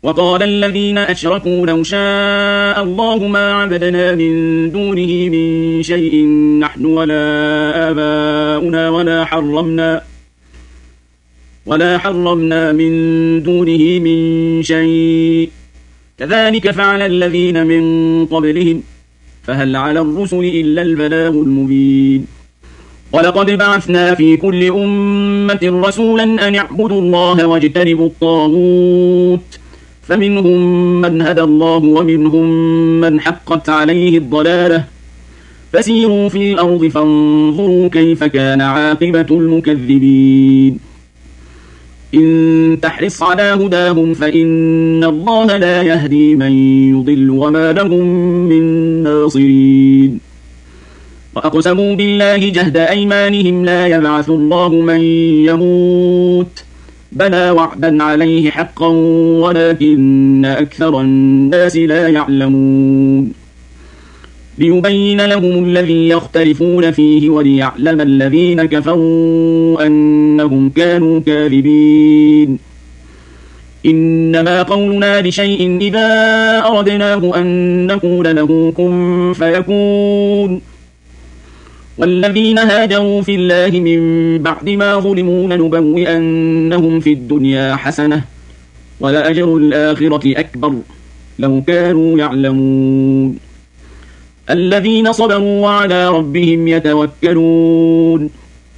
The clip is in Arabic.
وقال الذين أشركوا لو شاء الله ما عبدنا من دونه من شيء نحن ولا آباؤنا ولا حرمنا من دونه من شيء كذلك فعل الذين من قبلهم فهل على الرسل إلا البلاغ المبين ولقد بعثنا في كل أمة رسولا أن اعبدوا الله واجتنبوا الطاغوت فمنهم من هدى الله ومنهم من حقت عليه الضلالة فسيروا في الأرض فانظروا كيف كان عاقبة المكذبين إن تحرص على هداهم فإن الله لا يهدي من يضل وما لهم من ناصرين وأقسموا بالله جهد أيمانهم لا يبعث الله من يموت بلى وعدا عليه حقا ولكن أكثر الناس لا يعلمون ليبين لهم الذي يختلفون فيه وليعلم الذين كفروا أنهم كانوا كاذبين إنما قولنا لشيء إذا أردناه أن نقول له كن فيكون والذين هاجروا في الله من بعد ما ظلموا لنبوئنهم في الدنيا حسنة ولأجر الآخرة أكبر لو كانوا يعلمون الذين صبروا وعلى ربهم يتوكلون